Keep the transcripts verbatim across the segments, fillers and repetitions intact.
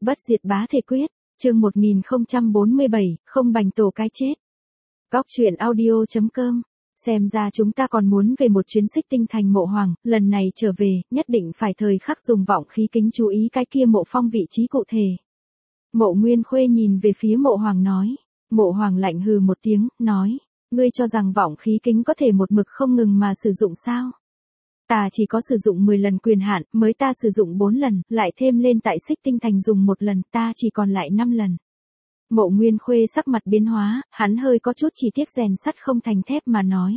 Bất diệt bá thể quyết, chương một nghìn không trăm bốn mươi bảy, không bành tổ cái chết. Góc truyện audio chấm com. Xem ra chúng ta còn muốn về một chuyến Xích Tinh Thành Mộ Hoàng, lần này trở về, nhất định phải thời khắc dùng vọng khí kính chú ý cái kia Mộ Phong vị trí cụ thể. Mộ Nguyên Khuê nhìn về phía Mộ Hoàng nói. Mộ Hoàng lạnh hừ một tiếng, nói, ngươi cho rằng vọng khí kính có thể một mực không ngừng mà sử dụng sao? Ta chỉ có sử dụng mười lần quyền hạn, mới ta sử dụng bốn lần, lại thêm lên tại Xích Tinh Thành dùng một lần, ta chỉ còn lại năm lần. Mộ Nguyên Khuê sắc mặt biến hóa, hắn hơi có chút chỉ tiếc rèn sắt không thành thép mà nói.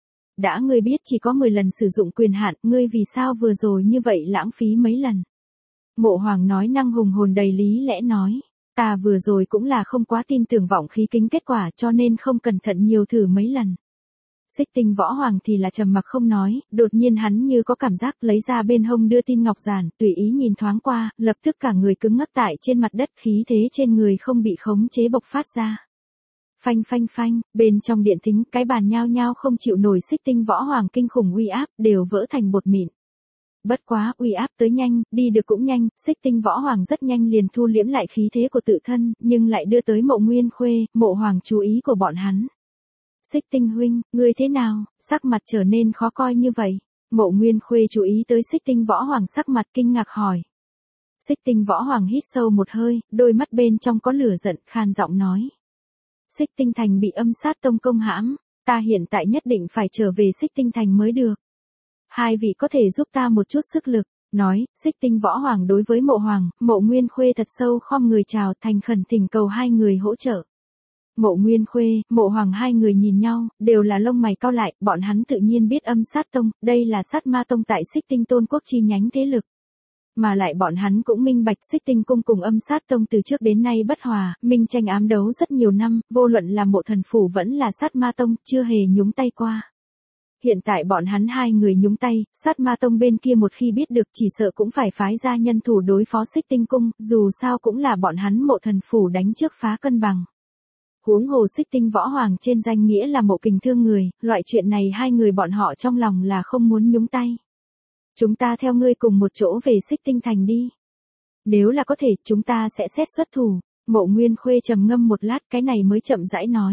Đã ngươi biết chỉ có mười lần sử dụng quyền hạn, ngươi vì sao vừa rồi như vậy lãng phí mấy lần? Mộ Hoàng nói năng hùng hồn đầy lý lẽ nói. Ta vừa rồi cũng là không quá tin tưởng vọng khí kính kết quả cho nên không cẩn thận nhiều thử mấy lần. Xích Tinh Võ Hoàng thì là trầm mặc không nói, đột nhiên hắn như có cảm giác lấy ra bên hông đưa tin ngọc giản, tùy ý nhìn thoáng qua, lập tức cả người cứng ngắc tại trên mặt đất, khí thế trên người không bị khống chế bộc phát ra. Phanh phanh phanh, bên trong điện thính, cái bàn nhao nhao không chịu nổi Xích Tinh Võ Hoàng kinh khủng uy áp, đều vỡ thành bột mịn. Bất quá, uy áp tới nhanh, đi được cũng nhanh, Xích Tinh Võ Hoàng rất nhanh liền thu liễm lại khí thế của tự thân, nhưng lại đưa tới Mộ Nguyên Khuê, Mộ Hoàng chú ý của bọn hắn. Xích Tinh huynh, ngươi thế nào, sắc mặt trở nên khó coi như vậy. Mộ Nguyên Khuê chú ý tới Xích Tinh Võ Hoàng sắc mặt kinh ngạc hỏi. Xích Tinh Võ Hoàng hít sâu một hơi, đôi mắt bên trong có lửa giận, khan giọng nói. Xích Tinh Thành bị âm sát tông công hãm, ta hiện tại nhất định phải trở về Xích Tinh Thành mới được. Hai vị có thể giúp ta một chút sức lực, nói, Xích Tinh Võ Hoàng đối với Mộ Hoàng, Mộ Nguyên Khuê thật sâu khom người chào, thành khẩn thỉnh cầu hai người hỗ trợ. Mộ Nguyên Khuê, Mộ Hoàng hai người nhìn nhau, đều là lông mày cau lại, bọn hắn tự nhiên biết âm sát tông, đây là sát ma tông tại Xích Tinh Tôn Quốc chi nhánh thế lực. Mà lại bọn hắn cũng minh bạch Xích Tinh cung cùng âm sát tông từ trước đến nay bất hòa, minh tranh ám đấu rất nhiều năm, vô luận là Mộ Thần Phủ vẫn là sát ma tông, chưa hề nhúng tay qua. Hiện tại bọn hắn hai người nhúng tay, sát ma tông bên kia một khi biết được chỉ sợ cũng phải phái ra nhân thủ đối phó Xích Tinh cung, dù sao cũng là bọn hắn Mộ Thần Phủ đánh trước phá cân bằng. Huống hồ Xích Tinh Võ Hoàng trên danh nghĩa là Mộ Kình thương người, loại chuyện này hai người bọn họ trong lòng là không muốn nhúng tay. Chúng ta theo ngươi cùng một chỗ về Xích Tinh Thành đi. Nếu là có thể, chúng ta sẽ xét xuất thủ. Mộ Nguyên Khuê trầm ngâm một lát, cái này mới chậm rãi nói.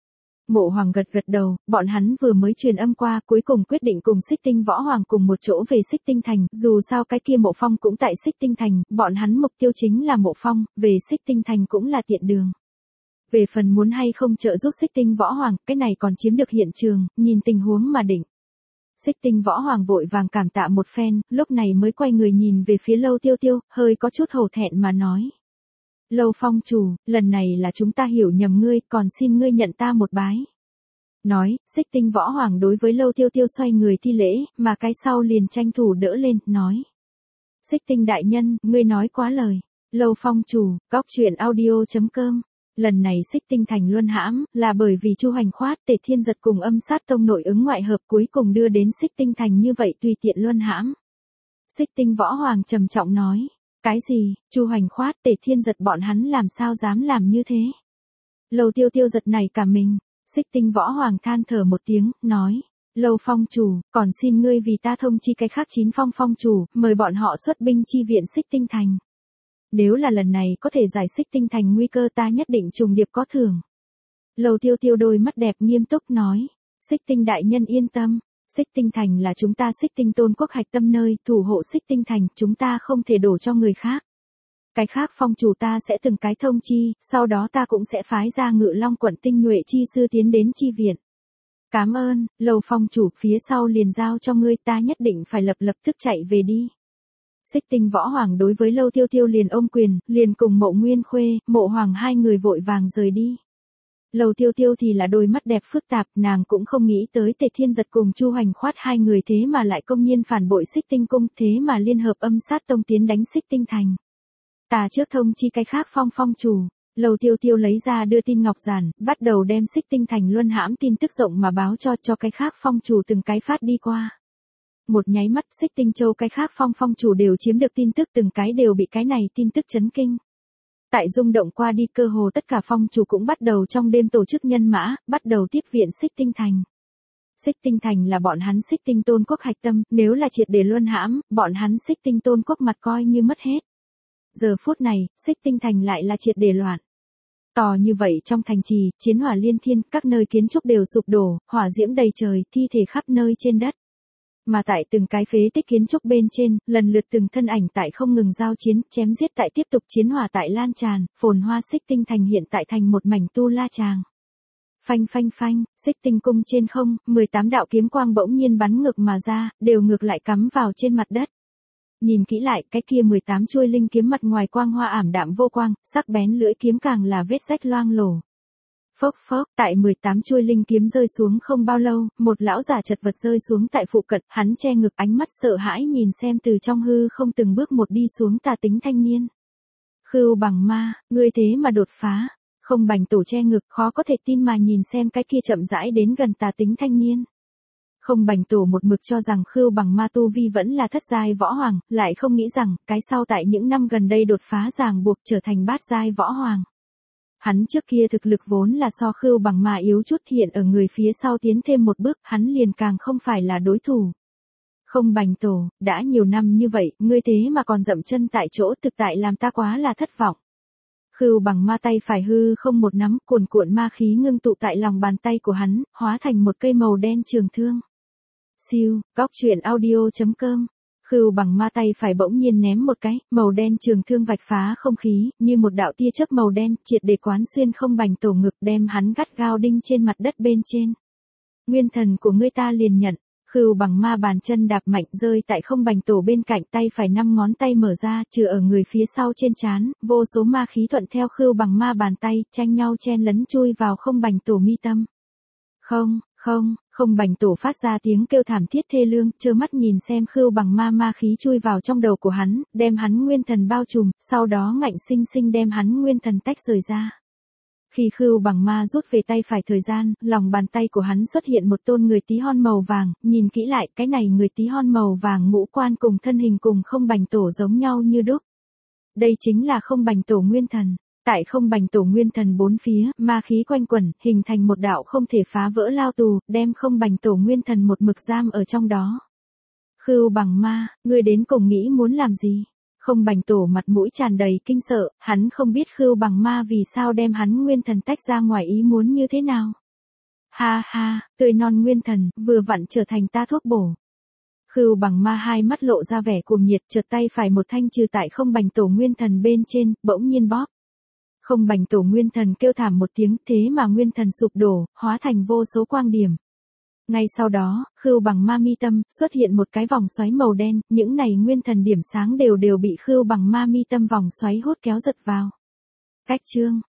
Mộ Hoàng gật gật đầu, bọn hắn vừa mới truyền âm qua, cuối cùng quyết định cùng Xích Tinh Võ Hoàng cùng một chỗ về Xích Tinh Thành, dù sao cái kia Mộ Phong cũng tại Xích Tinh Thành, bọn hắn mục tiêu chính là Mộ Phong, về Xích Tinh Thành cũng là tiện đường. Về phần muốn hay không trợ giúp Xích Tinh Võ Hoàng, cái này còn chiếm được hiện trường, nhìn tình huống mà định. Xích Tinh Võ Hoàng vội vàng cảm tạ một phen, lúc này mới quay người nhìn về phía Lâu Tiêu Tiêu, hơi có chút hổ thẹn mà nói. Lâu phong chủ, lần này là chúng ta hiểu nhầm ngươi, còn xin ngươi nhận ta một bái. Nói, Xích Tinh Võ Hoàng đối với Lâu Tiêu Tiêu xoay người thi lễ, mà cái sau liền tranh thủ đỡ lên, nói. Xích Tinh đại nhân, ngươi nói quá lời. Lâu phong chủ, góc truyện audio chấm com. Lần này Xích Tinh Thành luân hãm, là bởi vì Chu Hoành Khoát, Tề Thiên Giật cùng âm sát tông nội ứng ngoại hợp cuối cùng đưa đến Xích Tinh Thành như vậy tùy tiện luân hãm. Xích Tinh Võ Hoàng trầm trọng nói, cái gì, Chu Hoành Khoát, Tề Thiên Giật bọn hắn làm sao dám làm như thế? Lâu Tiêu Tiêu giật này cả mình, Xích Tinh Võ Hoàng than thở một tiếng, nói, Lâu phong chủ, còn xin ngươi vì ta thông chi cái khác chín phong phong chủ, mời bọn họ xuất binh chi viện Xích Tinh Thành. Nếu là lần này có thể giải Xích Tinh Thành nguy cơ ta nhất định trùng điệp có thưởng. Lâu Tiêu Tiêu đôi mắt đẹp nghiêm túc nói, Xích Tinh đại nhân yên tâm, Xích Tinh Thành là chúng ta Xích Tinh Tôn Quốc hạch tâm nơi, thủ hộ Xích Tinh Thành, chúng ta không thể đổ cho người khác. Cái khác phong chủ ta sẽ từng cái thông chi, sau đó ta cũng sẽ phái ra Ngự Long quận tinh nhuệ chi sư tiến đến chi viện. Cảm ơn, Lâu phong chủ, phía sau liền giao cho ngươi, ta nhất định phải lập lập tức chạy về đi. Xích Tinh Võ Hoàng đối với Lâu Tiêu Tiêu liền ôm quyền, liền cùng Mộ Nguyên Khuê, Mộ Hoàng hai người vội vàng rời đi. Lâu Tiêu Tiêu thì là đôi mắt đẹp phức tạp, nàng cũng không nghĩ tới Tề Thiên Giật cùng Chu Hoành Khoát hai người thế mà lại công nhiên phản bội Xích Tinh cung, thế mà liên hợp âm sát tông tiến đánh Xích Tinh Thành. Ta trước thông chi cái khác phong phong chủ. Lâu Tiêu Tiêu lấy ra đưa tin ngọc giản, bắt đầu đem Xích Tinh Thành luân hãm tin tức rộng mà báo cho cho cái khác phong chủ từng cái phát đi qua. Một nháy mắt Xích Tinh Châu cái khác phong phong chủ đều chiếm được tin tức, từng cái đều bị cái này tin tức chấn kinh. Tại rung động qua đi, cơ hồ tất cả phong chủ cũng bắt đầu trong đêm tổ chức nhân mã, bắt đầu tiếp viện Xích Tinh Thành. Xích Tinh Thành là bọn hắn Xích Tinh Tôn Quốc hạch tâm, nếu là triệt để luân hãm, bọn hắn Xích Tinh Tôn Quốc mặt coi như mất hết. Giờ phút này, Xích Tinh Thành lại là triệt để loạn. To như vậy trong thành trì, chiến hỏa liên thiên, các nơi kiến trúc đều sụp đổ, hỏa diễm đầy trời, thi thể khắp nơi trên đất. Mà tại từng cái phế tích kiến trúc bên trên, lần lượt từng thân ảnh tại không ngừng giao chiến, chém giết tại tiếp tục chiến hỏa tại lan tràn, phồn hoa Xích Tinh Thành hiện tại thành một mảnh tu la tràng. Phanh phanh phanh, Xích Tinh cung trên không, mười tám đạo kiếm quang bỗng nhiên bắn ngược mà ra, đều ngược lại cắm vào trên mặt đất. Nhìn kỹ lại, cái kia mười tám chuôi linh kiếm mặt ngoài quang hoa ảm đạm vô quang, sắc bén lưỡi kiếm càng là vết rách loang lổ. Phốc phốc, tại mười tám chuôi linh kiếm rơi xuống không bao lâu, một lão giả chật vật rơi xuống tại phụ cận, hắn che ngực ánh mắt sợ hãi nhìn xem từ trong hư không từng bước một đi xuống tà tính thanh niên. Khưu Bằng Ma, ngươi thế mà đột phá. Không Bành Tổ che ngực, khó có thể tin mà nhìn xem cái kia chậm rãi đến gần tà tính thanh niên. Không Bành Tổ một mực cho rằng Khưu Bằng Ma tu vi vẫn là thất giai võ hoàng, lại không nghĩ rằng, cái sau tại những năm gần đây đột phá ràng buộc trở thành bát giai võ hoàng. Hắn trước kia thực lực vốn là so Khưu Bằng Ma yếu chút, hiện ở người phía sau tiến thêm một bước, hắn liền càng không phải là đối thủ. Không Bành Tổ, đã nhiều năm như vậy, ngươi thế mà còn dậm chân tại chỗ, thực tại làm ta quá là thất vọng. Khưu Bằng Ma tay phải hư không một nắm, cuồn cuộn ma khí ngưng tụ tại lòng bàn tay của hắn, hóa thành một cây màu đen trường thương. Siêu, góc truyện audio chấm com. Khưu Bằng Ma tay phải bỗng nhiên ném một cái, màu đen trường thương vạch phá không khí, như một đạo tia chớp màu đen, triệt để quán xuyên Không Bành Tổ ngực, đem hắn gắt gao đinh trên mặt đất bên trên. Nguyên thần của ngươi ta liền nhận. Khưu Bằng Ma bàn chân đạp mạnh rơi tại Không Bành Tổ bên cạnh, tay phải năm ngón tay mở ra, trừ ở người phía sau trên trán, vô số ma khí thuận theo Khưu Bằng Ma bàn tay, tranh nhau chen lấn chui vào Không Bành Tổ mi tâm. Không, không, Không Bành Tổ phát ra tiếng kêu thảm thiết thê lương, trơ mắt nhìn xem Khưu Bằng Ma ma khí chui vào trong đầu của hắn, đem hắn nguyên thần bao trùm, sau đó ngạnh sinh sinh đem hắn nguyên thần tách rời ra. Khi Khưu Bằng Ma rút về tay phải thời gian, lòng bàn tay của hắn xuất hiện một tôn người tí hon màu vàng, nhìn kỹ lại, cái này người tí hon màu vàng ngũ quan cùng thân hình cùng Không Bành Tổ giống nhau như đúc. Đây chính là Không Bành Tổ nguyên thần. Tại Không Bành Tổ nguyên thần bốn phía, ma khí quanh quẩn, hình thành một đạo không thể phá vỡ lao tù, đem Không Bành Tổ nguyên thần một mực giam ở trong đó. Khưu Bằng Ma, ngươi đến cùng nghĩ muốn làm gì? Không Bành Tổ mặt mũi tràn đầy kinh sợ, hắn không biết Khưu Bằng Ma vì sao đem hắn nguyên thần tách ra ngoài ý muốn như thế nào. Ha ha, tươi non nguyên thần, vừa vặn trở thành ta thuốc bổ. Khưu Bằng Ma hai mắt lộ ra vẻ cuồng nhiệt, chợt tay phải một thanh trừ tại Không Bành Tổ nguyên thần bên trên, bỗng nhiên bóp. Không Bành Tổ nguyên thần kêu thảm một tiếng, thế mà nguyên thần sụp đổ, hóa thành vô số quang điểm. Ngay sau đó, Khưu Bằng Ma mi tâm xuất hiện một cái vòng xoáy màu đen, những này nguyên thần điểm sáng đều đều bị Khưu Bằng Ma mi tâm vòng xoáy hút kéo giật vào. Cách chương